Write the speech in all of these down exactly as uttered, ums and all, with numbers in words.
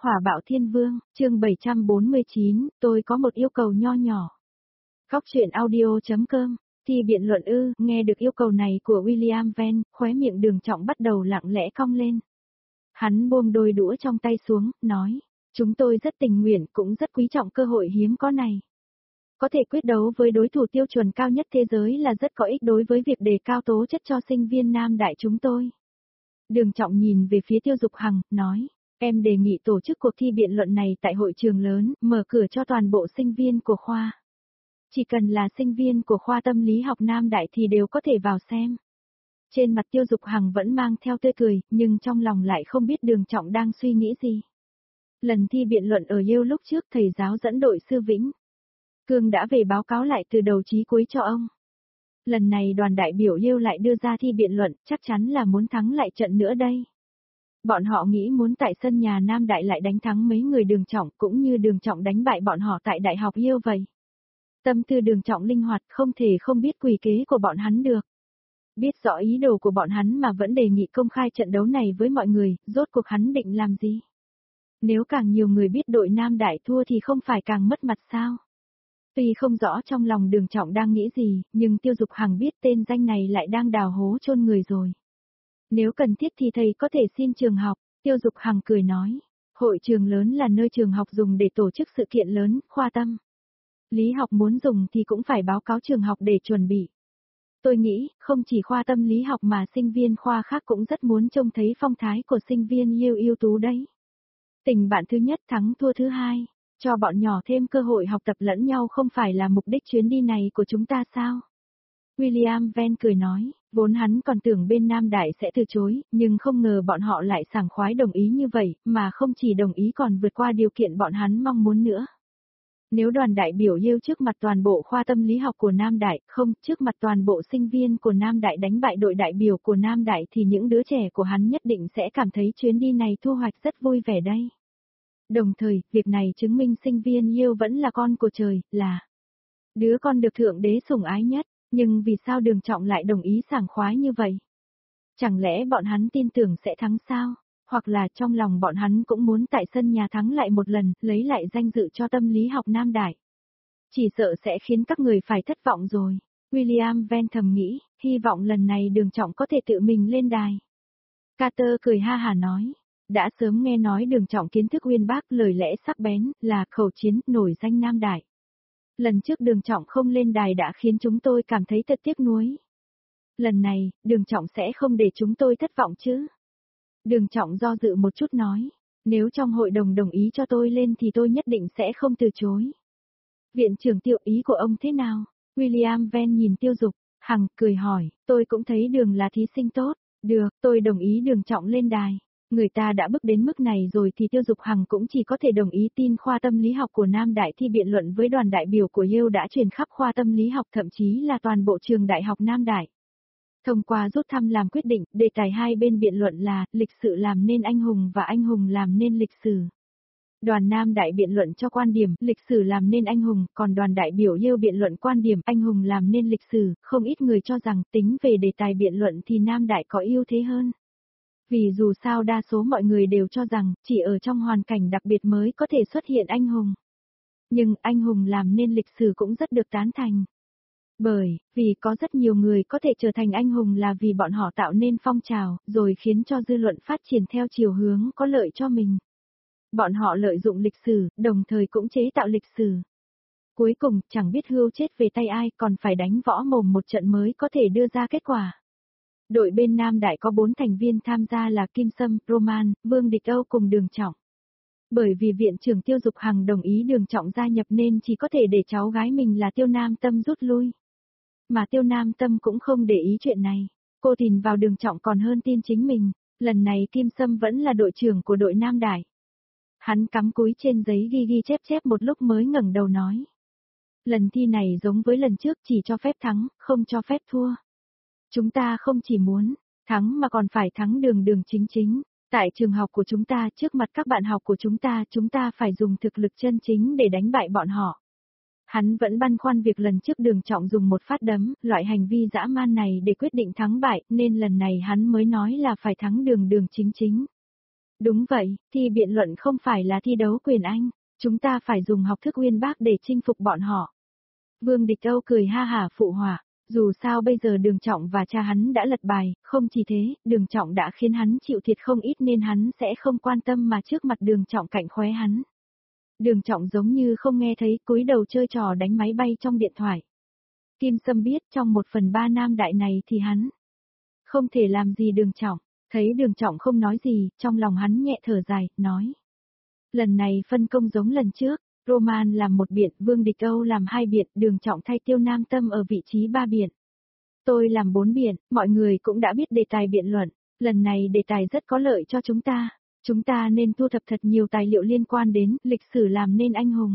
Hỏa bạo thiên vương, chương bảy trăm bốn mươi chín, tôi có một yêu cầu nho nhỏ. Góc truyện audio.com, thi biện luận ư, nghe được yêu cầu này của William Venn, khóe miệng Đường Trọng bắt đầu lặng lẽ cong lên. Hắn buông đôi đũa trong tay xuống, nói, chúng tôi rất tình nguyện cũng rất quý trọng cơ hội hiếm có này. Có thể quyết đấu với đối thủ tiêu chuẩn cao nhất thế giới là rất có ích đối với việc đề cao tố chất cho sinh viên Nam Đại chúng tôi. Đường Trọng nhìn về phía Tiêu Dục Hằng, nói. Em đề nghị tổ chức cuộc thi biện luận này tại hội trường lớn, mở cửa cho toàn bộ sinh viên của khoa. Chỉ cần là sinh viên của khoa tâm lý học Nam Đại thì đều có thể vào xem. Trên mặt Tiêu Dục Hằng vẫn mang theo tươi cười, nhưng trong lòng lại không biết Đường Trọng đang suy nghĩ gì. Lần thi biện luận ở Yale lúc trước thầy giáo dẫn đội sư Vĩnh Cương đã về báo cáo lại từ đầu chí cuối cho ông. Lần này đoàn đại biểu Yale lại đưa ra thi biện luận, chắc chắn là muốn thắng lại trận nữa đây. Bọn họ nghĩ muốn tại sân nhà Nam Đại lại đánh thắng mấy người Đường Trọng cũng như Đường Trọng đánh bại bọn họ tại Đại học Yale vậy. Tâm tư Đường Trọng linh hoạt không thể không biết quỷ kế của bọn hắn được. Biết rõ ý đồ của bọn hắn mà vẫn đề nghị công khai trận đấu này với mọi người, rốt cuộc hắn định làm gì? Nếu càng nhiều người biết đội Nam Đại thua thì không phải càng mất mặt sao? Tuy không rõ trong lòng Đường Trọng đang nghĩ gì, nhưng Tiêu Dục Hằng biết tên danh này lại đang đào hố chôn người rồi. Nếu cần thiết thì thầy có thể xin trường học, Tiêu Dục Hằng cười nói. Hội trường lớn là nơi trường học dùng để tổ chức sự kiện lớn, khoa tâm. Lý học muốn dùng thì cũng phải báo cáo trường học để chuẩn bị. Tôi nghĩ, không chỉ khoa tâm lý học mà sinh viên khoa khác cũng rất muốn trông thấy phong thái của sinh viên yêu ưu tú đấy. Tình bạn thứ nhất thắng thua thứ hai, cho bọn nhỏ thêm cơ hội học tập lẫn nhau không phải là mục đích chuyến đi này của chúng ta sao? William Venn cười nói, vốn hắn còn tưởng bên Nam Đại sẽ từ chối, nhưng không ngờ bọn họ lại sảng khoái đồng ý như vậy, mà không chỉ đồng ý còn vượt qua điều kiện bọn hắn mong muốn nữa. Nếu đoàn đại biểu Yale trước mặt toàn bộ khoa tâm lý học của Nam Đại, không, trước mặt toàn bộ sinh viên của Nam Đại đánh bại đội đại biểu của Nam Đại thì những đứa trẻ của hắn nhất định sẽ cảm thấy chuyến đi này thu hoạch rất vui vẻ đây. Đồng thời, việc này chứng minh sinh viên Yale vẫn là con của trời, là đứa con được Thượng Đế sủng ái nhất. Nhưng vì sao Đường Trọng lại đồng ý sảng khoái như vậy? Chẳng lẽ bọn hắn tin tưởng sẽ thắng sao? Hoặc là trong lòng bọn hắn cũng muốn tại sân nhà thắng lại một lần, lấy lại danh dự cho tâm lý học Nam Đại. Chỉ sợ sẽ khiến các người phải thất vọng rồi. William Venn thầm nghĩ, hy vọng lần này Đường Trọng có thể tự mình lên đài. Carter cười ha hả nói, đã sớm nghe nói Đường Trọng kiến thức uyên bác, lời lẽ sắc bén, là khẩu chiến nổi danh Nam Đại. Lần trước Đường Trọng không lên đài đã khiến chúng tôi cảm thấy thật tiếc nuối. Lần này, Đường Trọng sẽ không để chúng tôi thất vọng chứ. Đường Trọng do dự một chút nói, nếu trong hội đồng đồng ý cho tôi lên thì tôi nhất định sẽ không từ chối. Viện trưởng Tiêu, ý của ông thế nào? William Venn nhìn Tiêu Dục Hằng cười hỏi, tôi cũng thấy Đường là thí sinh tốt, được, tôi đồng ý Đường Trọng lên đài. Người ta đã bước đến mức này rồi thì Tiêu Dục Hằng cũng chỉ có thể đồng ý. Tin khoa tâm lý học của Nam Đại thi biện luận với đoàn đại biểu của Yale đã truyền khắp khoa tâm lý học, thậm chí là toàn bộ trường đại học Nam Đại. Thông qua rút thăm làm quyết định, đề tài hai bên biện luận là lịch sử làm nên anh hùng và anh hùng làm nên lịch sử. Đoàn Nam Đại biện luận cho quan điểm lịch sử làm nên anh hùng, còn đoàn đại biểu Yale biện luận quan điểm anh hùng làm nên lịch sử. Không ít người cho rằng tính về đề tài biện luận thì Nam Đại có ưu thế hơn. Vì dù sao đa số mọi người đều cho rằng, chỉ ở trong hoàn cảnh đặc biệt mới có thể xuất hiện anh hùng. Nhưng anh hùng làm nên lịch sử cũng rất được tán thành. Bởi, vì có rất nhiều người có thể trở thành anh hùng là vì bọn họ tạo nên phong trào, rồi khiến cho dư luận phát triển theo chiều hướng có lợi cho mình. Bọn họ lợi dụng lịch sử, đồng thời cũng chế tạo lịch sử. Cuối cùng, chẳng biết hươu chết về tay ai, còn phải đánh võ mồm một trận mới có thể đưa ra kết quả. Đội bên Nam Đại có bốn thành viên tham gia là Kim Sâm, Roman, Vương Địch Âu cùng Đường Trọng. Bởi vì viện trưởng Tiêu Dục Hằng đồng ý Đường Trọng gia nhập nên chỉ có thể để cháu gái mình là Tiêu Nam Tâm rút lui. Mà Tiêu Nam Tâm cũng không để ý chuyện này. Cô tin vào Đường Trọng còn hơn tin chính mình. Lần này Kim Sâm vẫn là đội trưởng của đội Nam Đại. Hắn cắm cúi trên giấy ghi ghi chép chép một lúc mới ngẩng đầu nói. Lần thi này giống với lần trước, chỉ cho phép thắng, không cho phép thua. Chúng ta không chỉ muốn thắng mà còn phải thắng đường đường chính chính. Tại trường học của chúng ta, trước mặt các bạn học của chúng ta, chúng ta phải dùng thực lực chân chính để đánh bại bọn họ. Hắn vẫn băn khoăn việc lần trước Đường Trọng dùng một phát đấm, loại hành vi dã man này để quyết định thắng bại, nên lần này hắn mới nói là phải thắng đường đường chính chính. Đúng vậy, thi biện luận không phải là thi đấu quyền Anh, chúng ta phải dùng học thức uyên bác để chinh phục bọn họ. Vương Địch Âu cười ha hả phụ họa, dù sao bây giờ Đường Trọng và cha hắn đã lật bài, không chỉ thế, Đường Trọng đã khiến hắn chịu thiệt không ít nên hắn sẽ không quan tâm mà trước mặt Đường Trọng cạnh khóe hắn. Đường Trọng giống như không nghe thấy, cúi đầu chơi trò đánh máy bay trong điện thoại. Kim Sâm biết trong một phần ba nam đại này thì hắn không thể làm gì Đường Trọng, thấy Đường Trọng không nói gì, trong lòng hắn nhẹ thở dài, nói. Lần này phân công giống lần trước, Roman làm một biện, Vương Địch Âu làm hai biện, Đường Trọng thay Tiêu Nam Tâm ở vị trí ba biện. Tôi làm bốn biện, mọi người cũng đã biết đề tài biện luận, lần này đề tài rất có lợi cho chúng ta. Chúng ta nên thu thập thật nhiều tài liệu liên quan đến lịch sử làm nên anh hùng.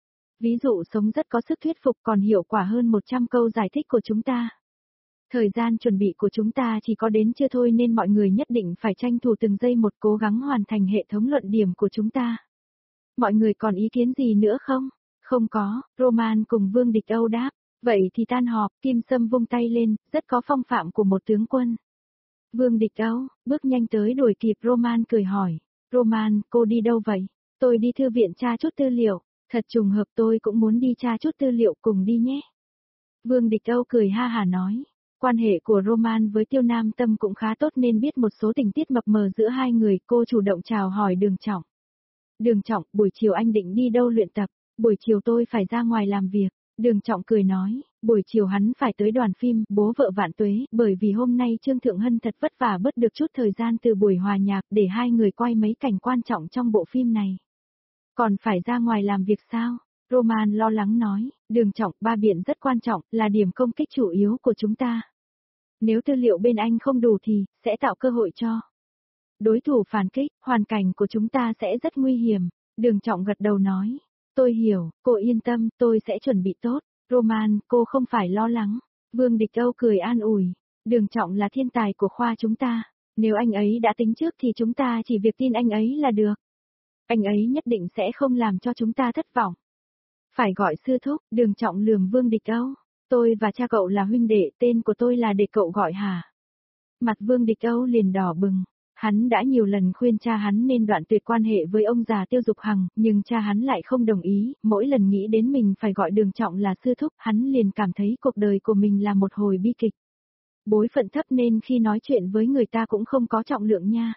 Ví dụ sống rất có sức thuyết phục còn hiệu quả hơn một trăm câu giải thích của chúng ta. Thời gian chuẩn bị của chúng ta chỉ có đến chưa thôi nên mọi người nhất định phải tranh thủ từng giây một cố gắng hoàn thành hệ thống luận điểm của chúng ta. Mọi người còn ý kiến gì nữa không? Không có, Roman cùng Vương Địch Âu đáp. Vậy thì tan họp, Kim Sâm vung tay lên, rất có phong phạm của một tướng quân. Vương Địch Âu, bước nhanh tới đuổi kịp Roman cười hỏi. Roman, cô đi đâu vậy? Tôi đi thư viện tra chút tư liệu, thật trùng hợp tôi cũng muốn đi tra chút tư liệu cùng đi nhé. Vương Địch Âu cười ha hả nói. Quan hệ của Roman với Tiêu Nam Tâm cũng khá tốt nên biết một số tình tiết mập mờ giữa hai người, cô chủ động chào hỏi Đường Trọng. Đường Trọng, buổi chiều anh định đi đâu luyện tập? Buổi chiều tôi phải ra ngoài làm việc. Đường Trọng cười nói, buổi chiều hắn phải tới đoàn phim Bố Vợ Vạn Tuế, bởi vì hôm nay Trương Thượng Hân thật vất vả bớt được chút thời gian từ buổi hòa nhạc để hai người quay mấy cảnh quan trọng trong bộ phim này. Còn phải ra ngoài làm việc sao? Roman lo lắng nói, Đường Trọng, ba biện rất quan trọng, là điểm công kích chủ yếu của chúng ta. Nếu tư liệu bên anh không đủ thì, sẽ tạo cơ hội cho đối thủ phản kích, hoàn cảnh của chúng ta sẽ rất nguy hiểm. Đường Trọng gật đầu nói. Tôi hiểu, cô yên tâm, tôi sẽ chuẩn bị tốt. Roman, cô không phải lo lắng. Vương Địch Âu cười an ủi. Đường Trọng là thiên tài của khoa chúng ta. Nếu anh ấy đã tính trước thì chúng ta chỉ việc tin anh ấy là được. Anh ấy nhất định sẽ không làm cho chúng ta thất vọng. Phải gọi sư thúc, Đường Trọng lườm Vương Địch Âu. Tôi và cha cậu là huynh đệ, tên của tôi là để cậu gọi hả? Mặt Vương Địch Âu liền đỏ bừng. Hắn đã nhiều lần khuyên cha hắn nên đoạn tuyệt quan hệ với ông già Tiêu Dục Hằng, nhưng cha hắn lại không đồng ý, mỗi lần nghĩ đến mình phải gọi Đường Trọng là sư thúc, hắn liền cảm thấy cuộc đời của mình là một hồi bi kịch. Bối phận thấp nên khi nói chuyện với người ta cũng không có trọng lượng nha.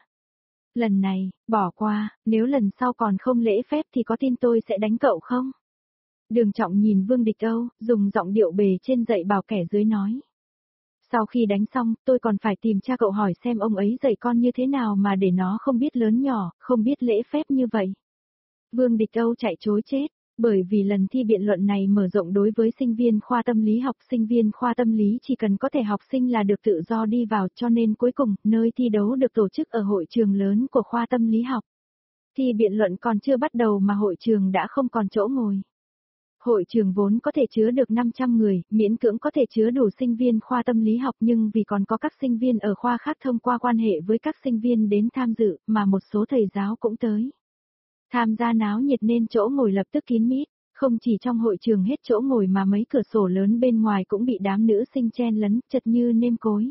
Lần này, bỏ qua, nếu lần sau còn không lễ phép thì có tin tôi sẽ đánh cậu không? Đường Trọng nhìn Vương Địch Âu, dùng giọng điệu bề trên dạy bảo kẻ dưới nói. Sau khi đánh xong, tôi còn phải tìm cha cậu hỏi xem ông ấy dạy con như thế nào mà để nó không biết lớn nhỏ, không biết lễ phép như vậy. Vương Địch Âu chạy chối chết, bởi vì lần thi biện luận này mở rộng đối với sinh viên khoa tâm lý học. Sinh viên khoa tâm lý chỉ cần có thể học sinh là được tự do đi vào, cho nên cuối cùng, nơi thi đấu được tổ chức ở hội trường lớn của khoa tâm lý học. Thi biện luận còn chưa bắt đầu mà hội trường đã không còn chỗ ngồi. Hội trường vốn có thể chứa được năm trăm người, miễn cưỡng có thể chứa đủ sinh viên khoa tâm lý học, nhưng vì còn có các sinh viên ở khoa khác thông qua quan hệ với các sinh viên đến tham dự, mà một số thầy giáo cũng tới. Tham gia náo nhiệt nên chỗ ngồi lập tức kín mít, không chỉ trong hội trường hết chỗ ngồi mà mấy cửa sổ lớn bên ngoài cũng bị đám nữ sinh chen lấn, chật như nêm cối.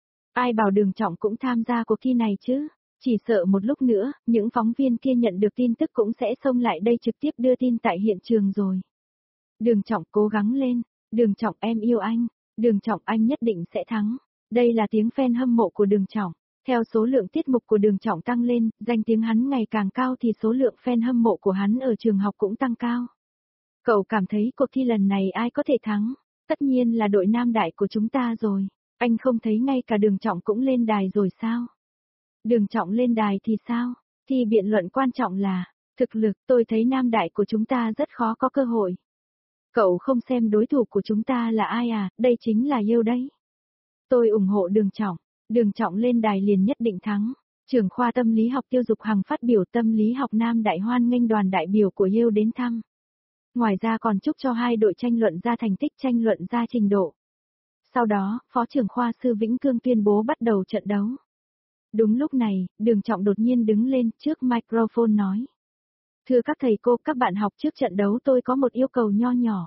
Ai bảo Đường Trọng cũng tham gia cuộc thi này chứ? Chỉ sợ một lúc nữa, những phóng viên kia nhận được tin tức cũng sẽ xông lại đây trực tiếp đưa tin tại hiện trường rồi. Đường Trọng cố gắng lên, Đường Trọng em yêu anh, Đường Trọng anh nhất định sẽ thắng. Đây là tiếng fan hâm mộ của Đường Trọng. Theo số lượng tiết mục của Đường Trọng tăng lên, danh tiếng hắn ngày càng cao thì số lượng fan hâm mộ của hắn ở trường học cũng tăng cao. Cậu cảm thấy cuộc thi lần này ai có thể thắng? Tất nhiên là đội nam đại của chúng ta rồi. Anh không thấy ngay cả Đường Trọng cũng lên đài rồi sao? Đường Trọng lên đài thì sao? Thi biện luận quan trọng là thực lực, tôi thấy nam đại của chúng ta rất khó có cơ hội. Cậu không xem đối thủ của chúng ta là ai à, đây chính là yêu đấy. Tôi ủng hộ Đường Trọng, Đường Trọng lên đài liền nhất định thắng. Trưởng khoa tâm lý học Tiêu Dục Hằng phát biểu tâm lý học nam đại hoan nghênh đoàn đại biểu của yêu đến thăm. Ngoài ra còn chúc cho hai đội tranh luận ra thành tích, tranh luận ra trình độ. Sau đó, Phó trưởng khoa Sư Vĩnh Cương tuyên bố bắt đầu trận đấu. Đúng lúc này, Đường Trọng đột nhiên đứng lên trước microphone nói. Thưa các thầy cô, các bạn học, trước trận đấu tôi có một yêu cầu nho nhỏ.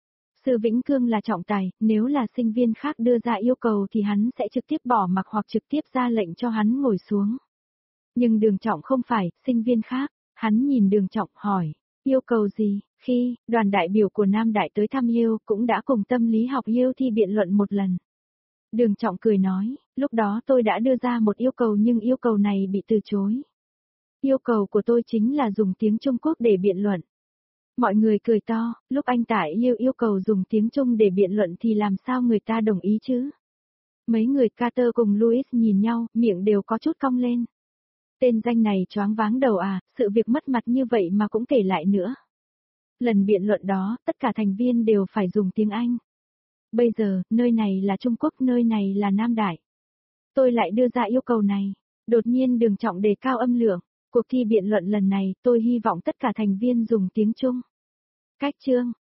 Sư Vĩnh Cương là trọng tài, nếu là sinh viên khác đưa ra yêu cầu thì hắn sẽ trực tiếp bỏ mặc hoặc trực tiếp ra lệnh cho hắn ngồi xuống. Nhưng Đường Trọng không phải, sinh viên khác, hắn nhìn Đường Trọng hỏi, yêu cầu gì? Khi, đoàn đại biểu của Nam Đại tới thăm yêu, cũng đã cùng tâm lý học yêu thi biện luận một lần. Đường Trọng cười nói, lúc đó tôi đã đưa ra một yêu cầu nhưng yêu cầu này bị từ chối. Yêu cầu của tôi chính là dùng tiếng Trung Quốc để biện luận. Mọi người cười to, lúc anh Tại yêu yêu cầu dùng tiếng Trung để biện luận thì làm sao người ta đồng ý chứ? Mấy người Carter cùng Louis nhìn nhau, miệng đều có chút cong lên. Tên danh này choáng váng đầu à, sự việc mất mặt như vậy mà cũng kể lại nữa. Lần biện luận đó, tất cả thành viên đều phải dùng tiếng Anh. Bây giờ, nơi này là Trung Quốc, nơi này là Nam Đại. Tôi lại đưa ra yêu cầu này. Đột nhiên Đường Trọng đề cao âm lượng. Cuộc thi biện luận lần này, tôi hy vọng tất cả thành viên dùng tiếng Trung. Cách chương